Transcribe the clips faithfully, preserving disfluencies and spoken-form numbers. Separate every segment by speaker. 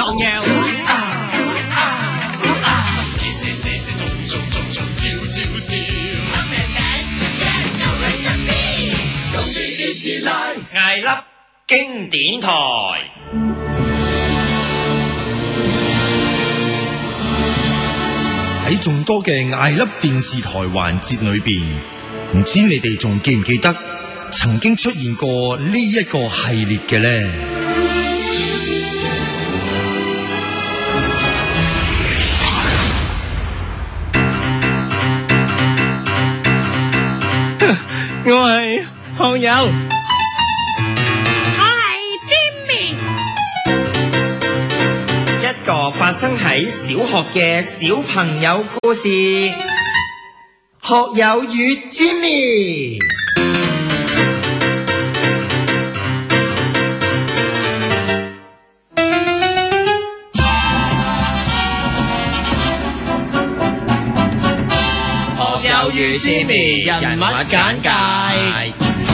Speaker 1: 蕩悠。
Speaker 2: 艾粒經典台。
Speaker 3: 喺眾多嘅艾粒電視台環節裏邊，唔知你哋仲記唔記得曾經出現過呢一個系列嘅呢？
Speaker 1: 我係學友，
Speaker 4: 我係 Jimmy。
Speaker 2: 一個發生喺小學嘅小朋友故事，學友與 Jimmy。學友與 Jimmy 人物簡介。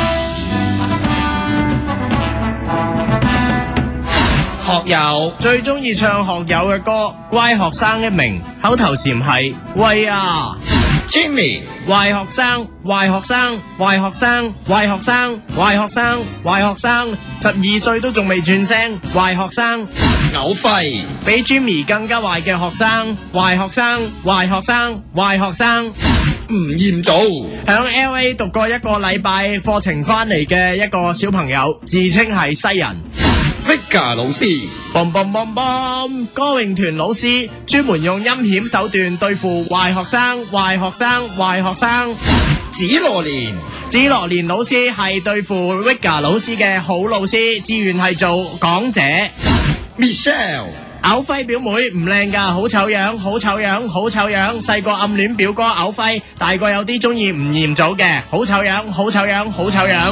Speaker 1: 學友最中意唱學友嘅歌，乖學生一名，口頭禪係喂啊
Speaker 2: Jimmy，
Speaker 1: 壞學生，壞學生，壞學生，壞學生，壞學生，壞學生，十二歲都仲未轉聲，壞學生，
Speaker 2: 嘔肺，
Speaker 1: 比 Jimmy 更加壞嘅學生，壞學生，壞學生，壞學生，
Speaker 2: 唔厭早，
Speaker 1: 響 L A 讀過一個禮拜課程翻嚟嘅一個小朋友，自稱係西人。
Speaker 2: Vika 老師，
Speaker 1: 嘣嘣嘣嘣，歌詠團老師專門用陰險手段對付壞學生、壞學生、壞學生。
Speaker 2: 紫羅蓮，
Speaker 1: 紫羅蓮老師係對付 Vika 老師嘅好老師，志願係做港姐。
Speaker 2: Michelle，
Speaker 1: 嘔輝表妹唔靚噶，好醜樣，好醜樣，好醜樣。細個暗戀表哥嘔輝，大個有啲中意吳彥祖嘅，好醜樣，好醜樣，好醜樣。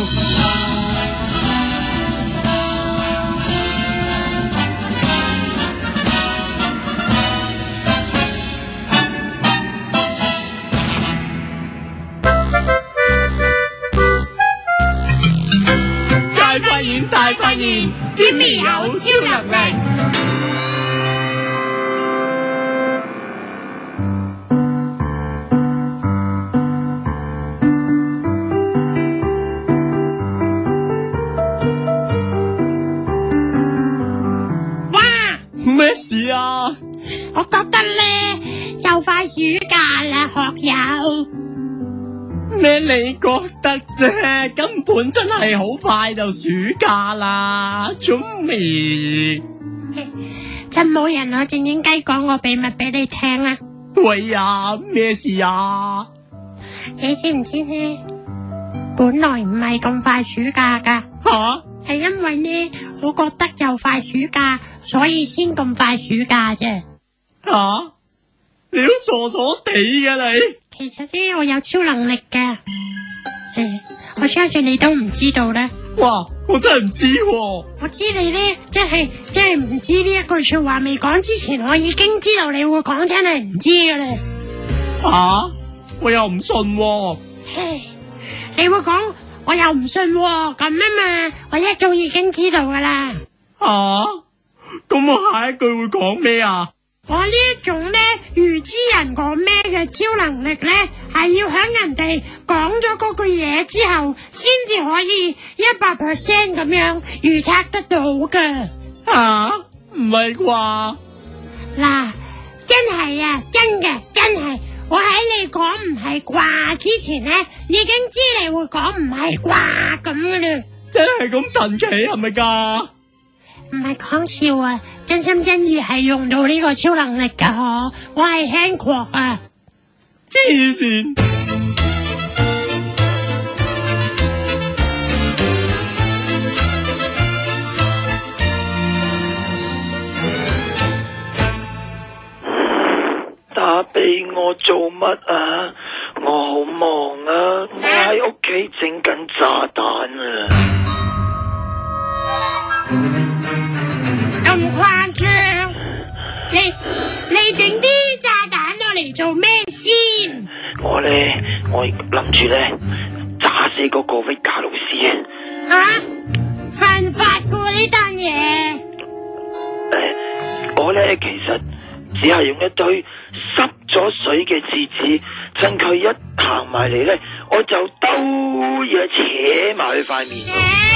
Speaker 1: 大發現，大發現 ，Jimmy 有超能力。
Speaker 4: 哇！
Speaker 1: 咩事啊？
Speaker 4: 我覺得咧，就快暑假啦，學友。
Speaker 1: 咩你覺得啫？根本真係好快就暑假啦，準備。
Speaker 4: 趁冇人，我靜靜雞講個秘密俾你聽啊！
Speaker 1: 喂呀，咩事啊？
Speaker 4: 你知唔知呢？本來唔係咁快暑假噶，
Speaker 1: 吓？
Speaker 4: 係因為呢，我覺得就快暑假，所以先咁快暑假啫。
Speaker 1: 吓？你都傻傻地嘅你。
Speaker 4: 其實呢，我有超能力嘅，誒，我相信你都唔知道咧。
Speaker 1: 哇，我真係唔知喎。
Speaker 4: 我知你咧，即係即係唔知呢一句說話未講之前，我已經知道你會講真係唔知嘅咧。
Speaker 1: 吓？我又唔信喎。
Speaker 4: 嘿，你會講我又唔信喎，咁啊嘛，我一早已經知道噶啦。
Speaker 1: 吓？咁我下一句會講咩啊？
Speaker 4: 我呢一種咧預知人講咩嘅超能力咧，係要響人哋講咗嗰句嘢之後，先至可以一百 percent 咁樣預測得到嘅。
Speaker 1: 吓？唔係啩？
Speaker 4: 嗱，真係啊，真嘅，真係，我喺你講唔係啩之前咧，已經知你會講唔係啩咁嘅啦。
Speaker 1: 真係咁神奇係咪噶？
Speaker 4: 唔係講笑啊，真心真意係用到呢個超能力噶嗬，我係 Hancock 啊，
Speaker 1: 黐線！
Speaker 5: 打俾我做乜啊？我好忙啊，我喺屋企整緊炸彈啊！
Speaker 4: 咁誇張？你你整啲炸彈落嚟做咩先？
Speaker 5: 我咧，我諗住咧炸死嗰個 Vika 老師啊！
Speaker 4: 吓？犯法噶呢單嘢？
Speaker 5: 誒， 我咧其實只係用一堆濕咗水嘅廁紙，趁佢一行埋嚟咧，我就兜嘢扯埋佢塊面度。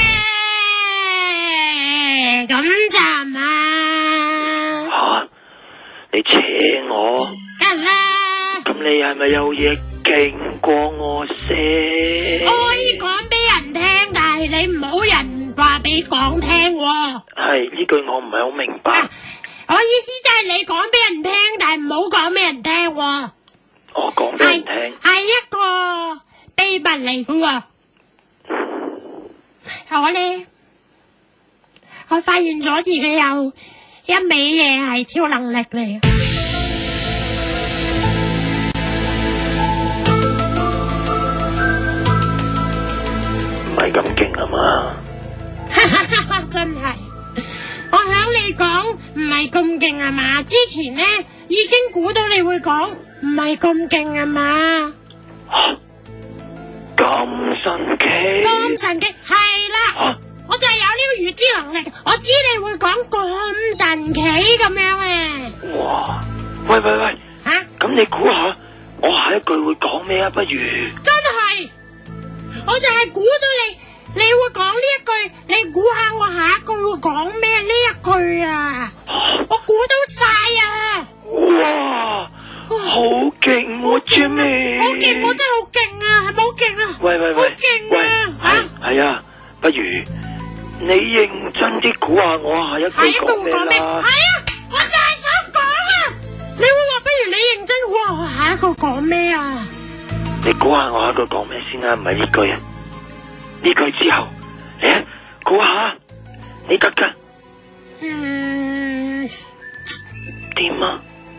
Speaker 4: 咁就嘛？
Speaker 5: 吓，你扯我？
Speaker 4: 梗啦。
Speaker 5: 咁你係咪有嘢勁過我先？
Speaker 4: 我可以講俾人聽，但係你唔好人話俾講聽喎。
Speaker 5: 係呢句我唔係好明白。
Speaker 4: 啊，我意思即係你講俾人聽，但係唔好講俾人聽喎。
Speaker 5: 我講俾人聽。
Speaker 4: 係一個秘密嚟嘅喎。我咧，我發現咗自己有一味嘢係超能力嚟。
Speaker 5: 唔係咁勁啊嘛！
Speaker 4: 真係，我想你講唔係咁勁啊嘛？之前呢已經估到你會講唔係咁勁啊嘛？
Speaker 5: 咁神奇！
Speaker 4: 咁神奇係啦，
Speaker 5: 啊、
Speaker 4: 我就係有呢個預知能力，我知你會講咁神奇咁樣嘅。
Speaker 5: 哇！喂喂喂！
Speaker 4: 吓、啊？
Speaker 5: 咁你估下，我下一句會講咩啊？不如
Speaker 4: 真係，我就係估到你。你會講呢一句，你估下我下一句會講咩？呢一句啊，我估到晒啊！
Speaker 5: 哇，好勁喎 Jimmy！
Speaker 4: 好勁，我真係好勁啊，係咪好勁啊？
Speaker 5: 喂喂喂，
Speaker 4: 好勁啊！
Speaker 5: 係係啊，不如你認真啲估下我下一句講咩啦？
Speaker 4: 係啊，我就係想講啊！你會話不如你認真估下我下一句講咩啊？
Speaker 5: 你估下我下一句講咩先啊？唔係呢句啊！呢句之後，嚟啊，估下，你得噶？
Speaker 4: 嗯，
Speaker 5: 點啊？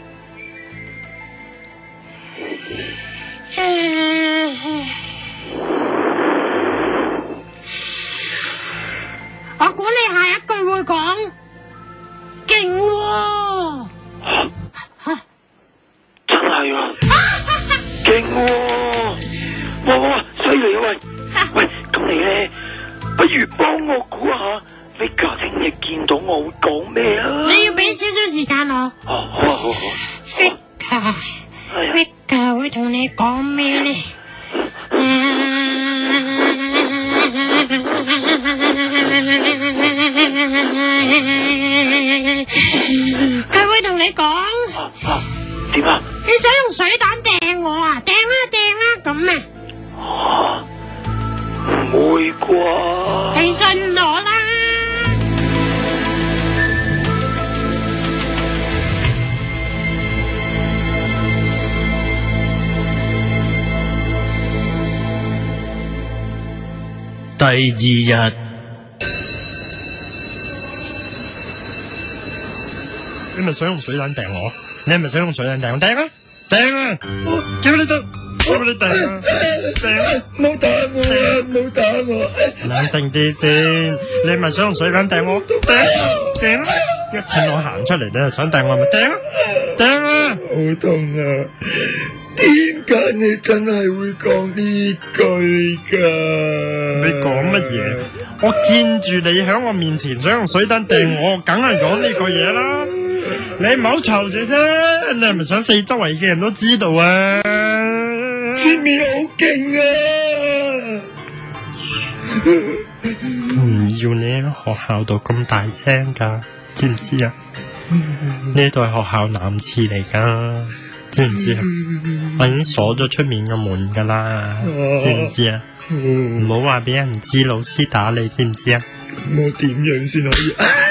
Speaker 4: 我估你下一句會講勁喎。
Speaker 5: 吓，真係啊！勁喎！哇哇，犀利啊喂！喂，咁你咧，不如幫我估下 Vika 聽日見到我會講咩啊？
Speaker 4: 你要俾少少時間我。
Speaker 5: 哦，好啊，好啊。
Speaker 4: Vika，Vika 會同你講咩咧？佢會同你講。
Speaker 5: 點啊？
Speaker 4: 你想用水彈掟我啊？掟啦掟啦咁啊！
Speaker 5: 啊，唔會啩？
Speaker 4: 你信我啦！
Speaker 1: 第二日，
Speaker 6: 你咪想用水彈掟我？你係咪想用水彈掟我？掟啊！掟啊！叫你得！叫你掟啊！掟啊！
Speaker 3: 唔好打我啊！唔好打我！
Speaker 6: 冷靜啲先，你係咪想用水彈掟我？掟啊！掟啊！一趁我行出嚟，你就想掟我咪掟啊！掟啊！
Speaker 3: 好痛啊！點解你真係會講呢句噶？
Speaker 6: 你講乜嘢？我見住你喺我面前想用水彈掟我，梗係講呢句嘢啦！你唔好嘈住先，你係咪想四周圍嘅人都知道啊
Speaker 3: ？Jimmy 好勁啊！
Speaker 6: 唔要你喺學校度咁大聲噶，知唔知啊？呢度係學校男廁嚟噶，知唔知啊？我已經鎖咗出面嘅門噶啦，知唔知啊？唔好話俾人知，老師打你，知唔知啊？
Speaker 3: 我點樣先可以？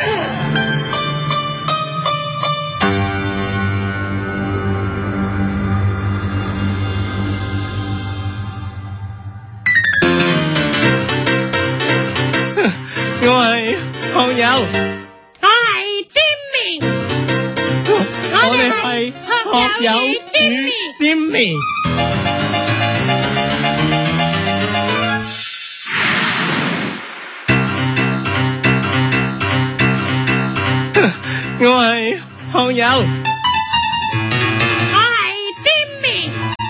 Speaker 1: 我係學友，
Speaker 4: 我係 Jimmy，
Speaker 1: 我哋係學友與 Jimmy。我係學友，
Speaker 4: 我係 Jimmy。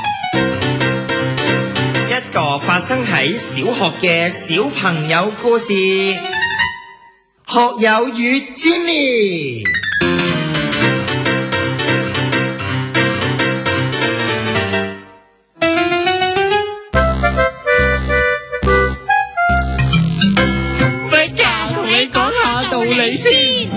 Speaker 2: 一個發生喺小學嘅小朋友故事，學友與 Jimmy。
Speaker 1: 道理先。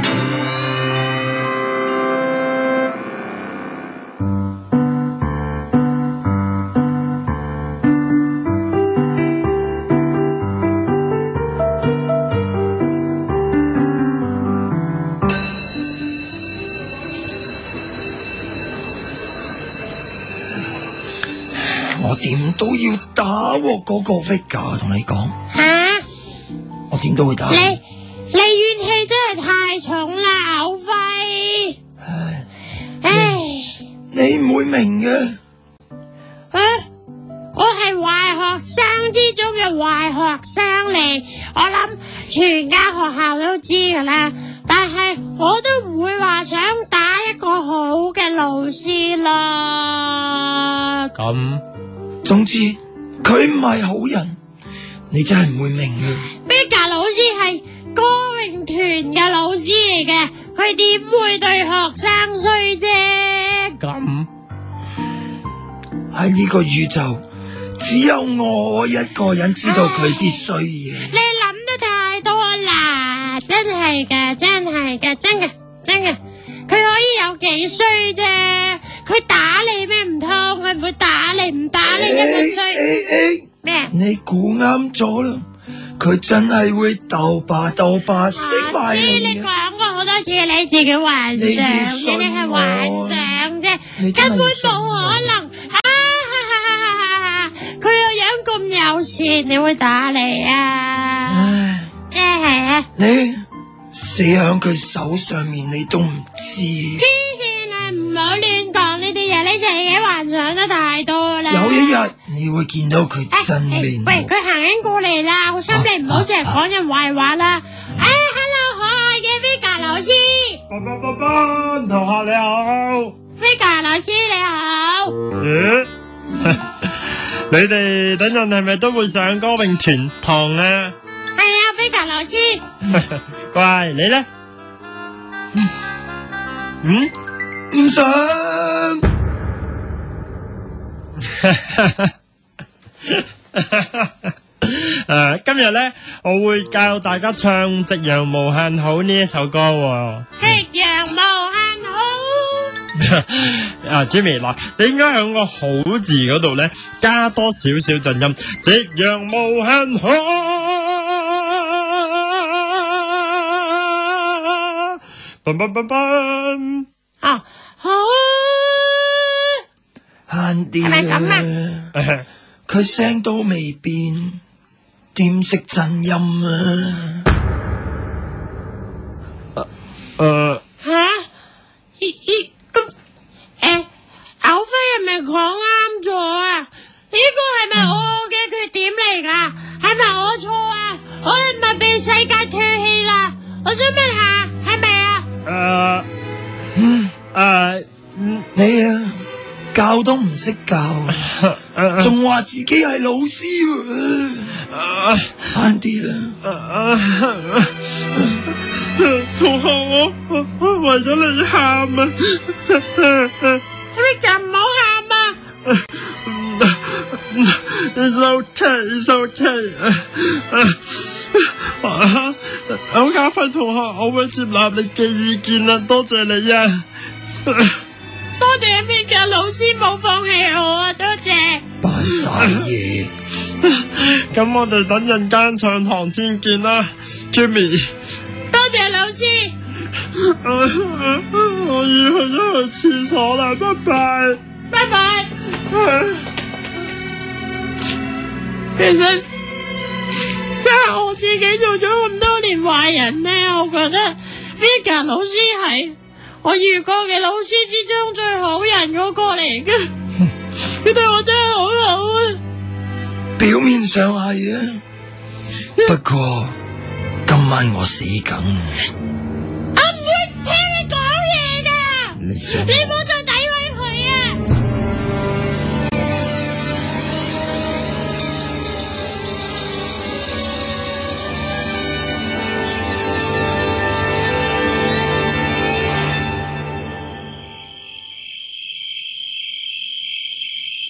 Speaker 3: 我點都要打喎，嗰個 Vega 同你講，
Speaker 4: 吓？
Speaker 3: 我點都會打。
Speaker 4: 你你怨氣真係太重啦，牛肺。
Speaker 3: 唉，
Speaker 4: 唉，
Speaker 3: 你唔會明嘅。
Speaker 4: 啊，我係壞學生之中嘅壞學生嚟，我諗全間學校都知噶啦。但係我都唔會話想打一個好嘅老師啦。
Speaker 1: 咁
Speaker 3: 總之佢唔係好人，你真係唔會明嘅。
Speaker 4: Vega 老師係歌詠團嘅老師嚟嘅，佢點會對學生衰啫？
Speaker 1: 咁
Speaker 3: 喺呢個宇宙，只有我一個人知道佢啲衰嘢。
Speaker 4: 你諗得太多啦，真係嘅，真係嘅，真嘅，真嘅。佢可以有幾衰啫？佢打你咩？唔通佢唔會打你？唔打你一個衰咩？
Speaker 3: 你估啱咗啦，佢真係會鬥霸鬥霸識埋
Speaker 4: 知你
Speaker 3: 你嘅。
Speaker 4: 講過好多次，你自己幻想啫，你係幻想啫，根本冇可能。啊哈哈哈哈！佢個樣咁友善，你會打你啊？
Speaker 3: 唉，
Speaker 4: 即係啊！
Speaker 3: 你死響佢手上面，你都唔知。
Speaker 4: 黐線啊！唔好亂講呢啲嘢，你自己幻想得太多啦。
Speaker 3: 有一日你會見到佢真面目。
Speaker 4: 喂，佢行緊過嚟啦，好心你唔好淨係講人壞話啦。哎 ，hello， 可愛嘅 Vega 老師。
Speaker 6: 班班班班，同學你好。
Speaker 4: Vega 老師你好。
Speaker 6: 咦？你哋等陣係咪都會上歌詠團堂啊？
Speaker 4: 係啊 ，Vega 老師。
Speaker 6: 乖，你咧？嗯？
Speaker 3: 唔想。
Speaker 6: 誒，今日咧我會教大家唱《夕陽無限好》呢一首歌喎。
Speaker 4: 夕陽無限好。
Speaker 6: 啊，Jimmy，嗱，你應該喺個好字嗰度咧加多少少震音，夕陽無限好。嘣嘣嘣嘣。
Speaker 4: 哦，好。
Speaker 3: 慳啲
Speaker 4: 係咪咁
Speaker 3: 啦，佢聲都未變，點識震音啊？
Speaker 6: 誒，
Speaker 4: 吓？咦咦咁誒，牛飛係咪講啱咗啊？呢個係咪我嘅缺點嚟噶？係咪我錯啊？我係咪被世界唾棄啦？我想問下，係咪啊？
Speaker 6: 誒，嗯，誒，
Speaker 3: 你啊，教都唔識教，仲話自己係老師喎，慳啲啦。
Speaker 6: 同學，我我為咗你喊啊！
Speaker 4: 你咁唔好喊啊！
Speaker 6: It's okay, it's okay。好家輝同學，我會接納你嘅意見啦，多謝你啊！
Speaker 4: 多謝邊個老師冇放棄我啊！多謝。
Speaker 3: 扮晒嘢。
Speaker 6: 咁我哋等陣間上堂先見啦 ，Jimmy。
Speaker 4: 多謝老師。
Speaker 6: 我要去咗去廁所啦，拜拜。
Speaker 4: 拜拜。其實即係我自己做咗咁多年壞人呢，我覺得 Vega 老師係我遇過嘅老師之中最好人嗰個嚟嘅。佢對我真係好好啊。
Speaker 3: 表面上係啊，不過今晚我死梗。
Speaker 4: 我唔會聽你講嘢噶，
Speaker 3: 你想
Speaker 4: 你唔好再詆毀佢啊！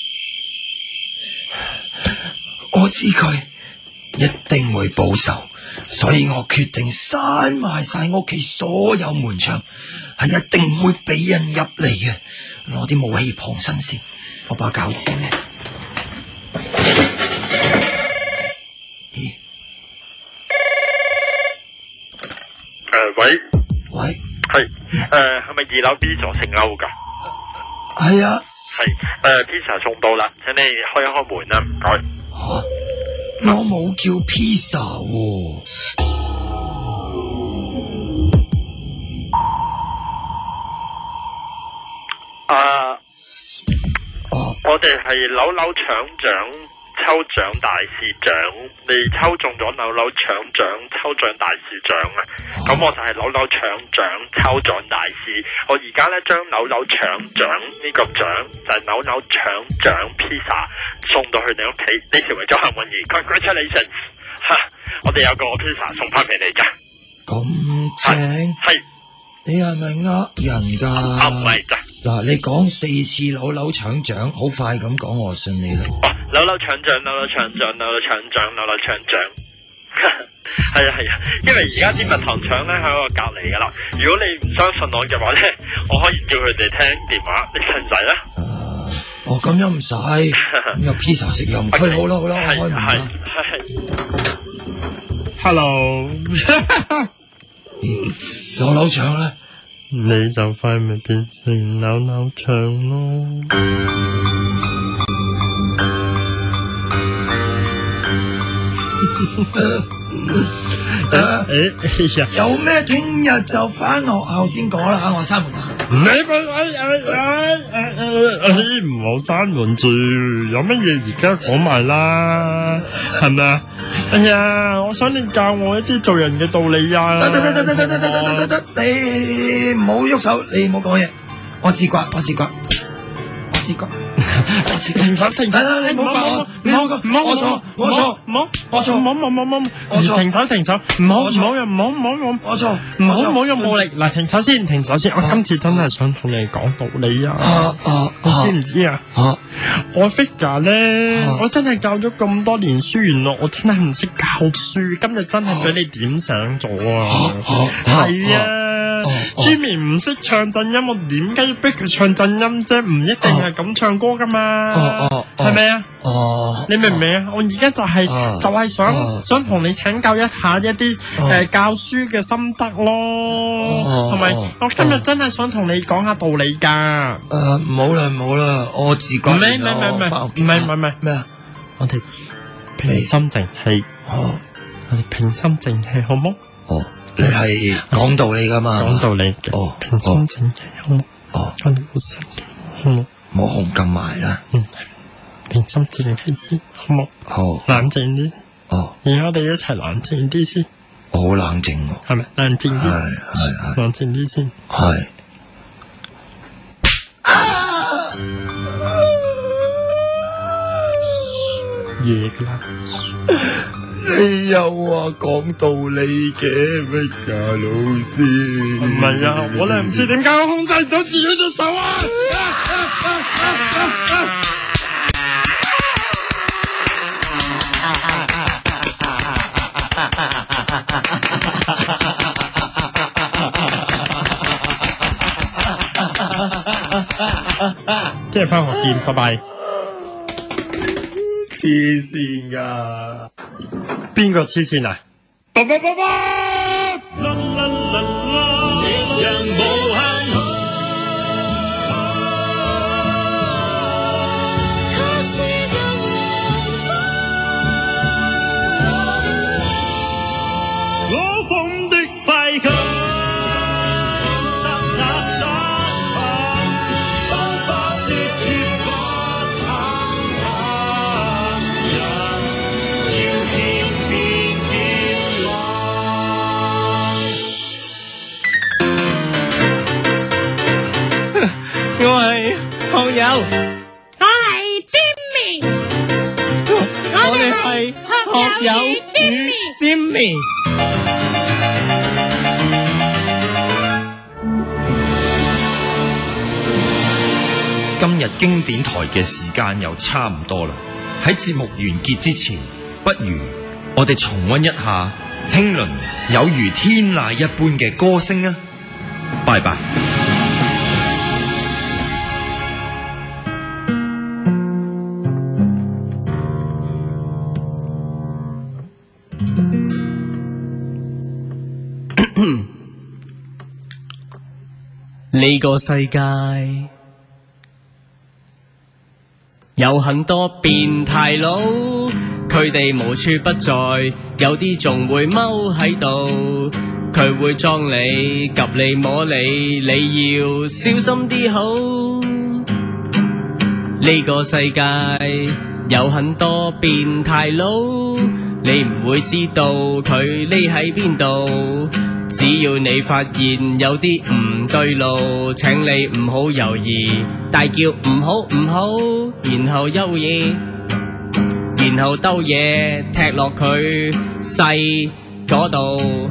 Speaker 3: 我知佢一定會報仇， 所以我決定閂埋晒屋企所有門窗，係一定唔會俾人入嚟嘅。攞啲武器傍身先，我把鉸剪呢？咦？
Speaker 6: 誒，喂
Speaker 3: 喂，
Speaker 6: 係誒，係咪二樓 B 座姓歐噶？
Speaker 3: 係啊。
Speaker 6: 係誒，pizza 送到啦，請你開一開門啦，唔該。
Speaker 3: 吓，我冇叫 pizza 喎。
Speaker 6: 啊，我哋係扭扭搶獎抽獎大使獎，你抽中咗扭扭搶獎抽獎大使獎啊！咁我就係扭扭搶獎抽獎大使，我而家咧將扭扭搶獎呢個獎就係扭扭搶獎 pizza 送到去你屋企，你成為咗幸運兒 ，congratulations！ 哈，我哋有個 pizza 送翻俾你噶。
Speaker 3: 咁正？
Speaker 6: 係。
Speaker 3: 你係咪呃人噶？
Speaker 6: 啊，唔係咋。
Speaker 3: 嗱，你講四次扭扭搶獎，好快咁講，我信你啦。
Speaker 6: 哦，扭扭搶獎，扭扭搶獎，扭扭搶獎，扭扭搶獎。係啊係啊，因為而家啲蜜糖腸咧喺我隔籬噶啦。如果你唔相信我嘅話咧，我可以叫佢哋聽電話，你使唔使咧？
Speaker 3: 哦，咁樣唔使，咁有 pizza 食又唔拘，好啦好啦，我開門啦。
Speaker 6: Hello，
Speaker 3: 扭扭腸咧？
Speaker 6: 你就快咪變成扭扭腸咯。誒誒，
Speaker 3: 有咩聽日就翻學校先講啦，我閂門啦。
Speaker 6: 你咪誒誒誒誒，唔好閂門住，有乜嘢而家講埋啦，係咪啊？哎呀，我想你教我一啲做人嘅道理啊！
Speaker 3: 得得得得得得得得得得，你唔好喐手，你唔好講嘢，我自刮，我自刮，我自刮。
Speaker 6: 停手停手！
Speaker 3: 你唔好講，你唔好講，我錯，我錯，
Speaker 6: 唔好，
Speaker 3: 我錯，
Speaker 6: 唔好唔好唔好，
Speaker 3: 我錯，
Speaker 6: 停手停手，唔好唔好用唔好唔好用，
Speaker 3: 我錯，
Speaker 6: 唔好唔好用武力。嗱，停手先，停手先，我今次真係想同你講道理啊！你知唔知啊？我 figure 咧，我真係教咗咁多年書，原來我真係唔識教書，今日真係俾你點醒咗啊！係啊。Jimmy 唔識唱震音，我點解要逼佢唱震音啫？唔一定係咁唱歌噶嘛，係咪啊？你明唔明啊？我而家就係就係想想同你請教一下一啲誒教書嘅心得咯，同埋我今日真係想同你講下道理噶。
Speaker 3: 誒，唔好啦唔好啦，我自覺。
Speaker 6: 唔係唔係唔係唔係唔係唔係
Speaker 3: 咩啊？
Speaker 6: 我哋平心靜氣，我哋平心靜氣好冇？
Speaker 3: 哦。你係講道理噶嘛？
Speaker 6: 講道理嘅，
Speaker 3: 哦，
Speaker 6: 平心靜氣好冇？
Speaker 3: 哦，
Speaker 6: 我哋冇生氣，好冇？
Speaker 3: 冇紅咁埋啦。
Speaker 6: 嗯，平心靜氣先，好冇？
Speaker 3: 好，
Speaker 6: 冷靜啲。
Speaker 3: 哦，
Speaker 6: 而家我哋一齊冷靜啲先。
Speaker 3: 我好冷靜喎。
Speaker 6: 係咪？冷靜啲。
Speaker 3: 係係係。
Speaker 6: 冷靜啲先。
Speaker 3: 係。
Speaker 6: 夜噶啦。
Speaker 3: 你又話講道理嘅咩㗎，老師？
Speaker 6: 唔係啊，我哋唔知點解我控制唔到自己隻手啊！聽日返學見，拜拜。
Speaker 3: 黐線噶！
Speaker 6: 邊個黐線啊？爸爸爸爸！我風的快感。
Speaker 1: 我係學友，
Speaker 4: 我係 Jimmy，
Speaker 1: 我哋係學友與 Jimmy。
Speaker 2: 今日經典台嘅時間又差唔多啦，喺節目完結之前，不如我哋重溫一下輕倫有如天籟一般嘅歌聲啊！拜拜。
Speaker 1: 呢個世界有很多變態佬，佢哋無處不在，有啲仲會踎喺度，佢會裝你、及你、摸你，你要小心啲好。呢個世界有很多變態佬，你唔會知道佢匿喺邊度。只要你發現有啲唔對路，請你唔好猶豫，大叫唔好唔好，然後優嘢，然後兜嘢踢落佢細嗰度。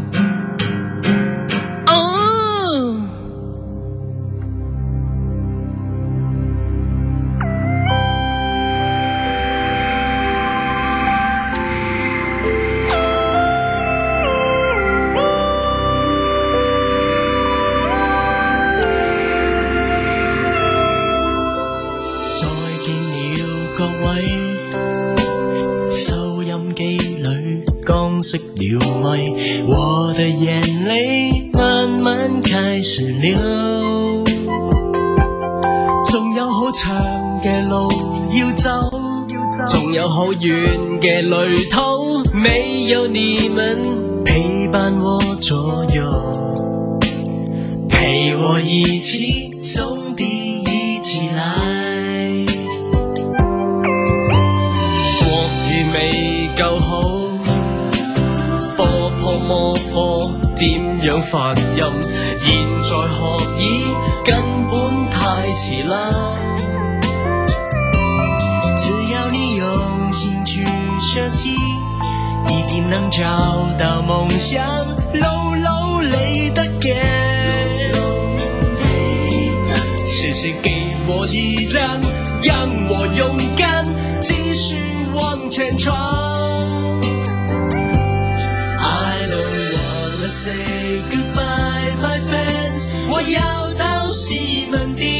Speaker 1: 熄了咪，我的眼淚慢慢開始流，仲有好長嘅路要走，仲有好遠嘅旅途，沒有你們陪伴我左右，陪我一起兄弟一起來，國語未夠好，波破魔科點樣發音？現在學已根本太遲啦。只要你用心去學習，一定能找到夢想。流流淚的歌，謝謝給我力量，讓我勇敢繼續往前闖。Say goodbye, my friends， 我要到西門町，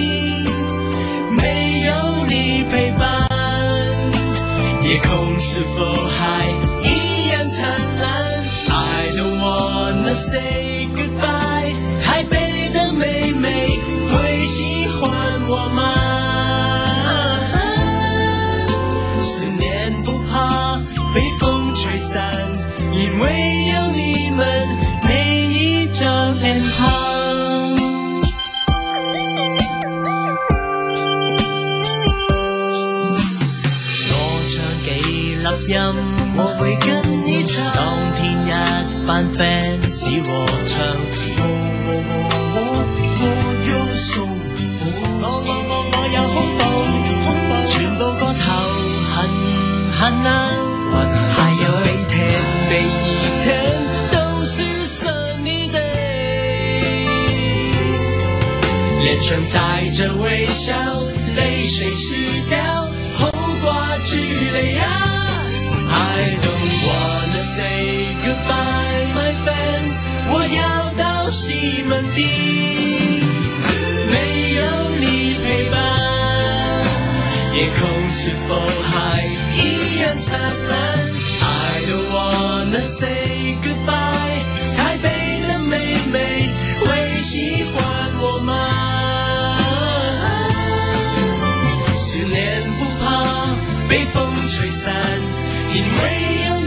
Speaker 1: 沒有你陪伴，夜空是否還一樣燦爛 ？I don't wanna say goodbye， 台北的妹妹會喜歡我嗎？思念不怕被風吹散，因為有你們每一張臉龐。我唱幾粒音，我會跟你唱，當天一班 fans 和唱。我我我我我有數，我我我我有恐怖，全部個頭痕痕啊！還有被聽被熱聽都是神你的，臉上帶着微笑，淚水濕掉後掛住淚啊。I don't wanna say goodbye my friends， 我要到西門町，沒有你陪伴，夜空是否還一樣燦爛？I don't wanna say goodbye， 台北的妹妹會喜歡我嗎？思念不怕被風吹散，因為有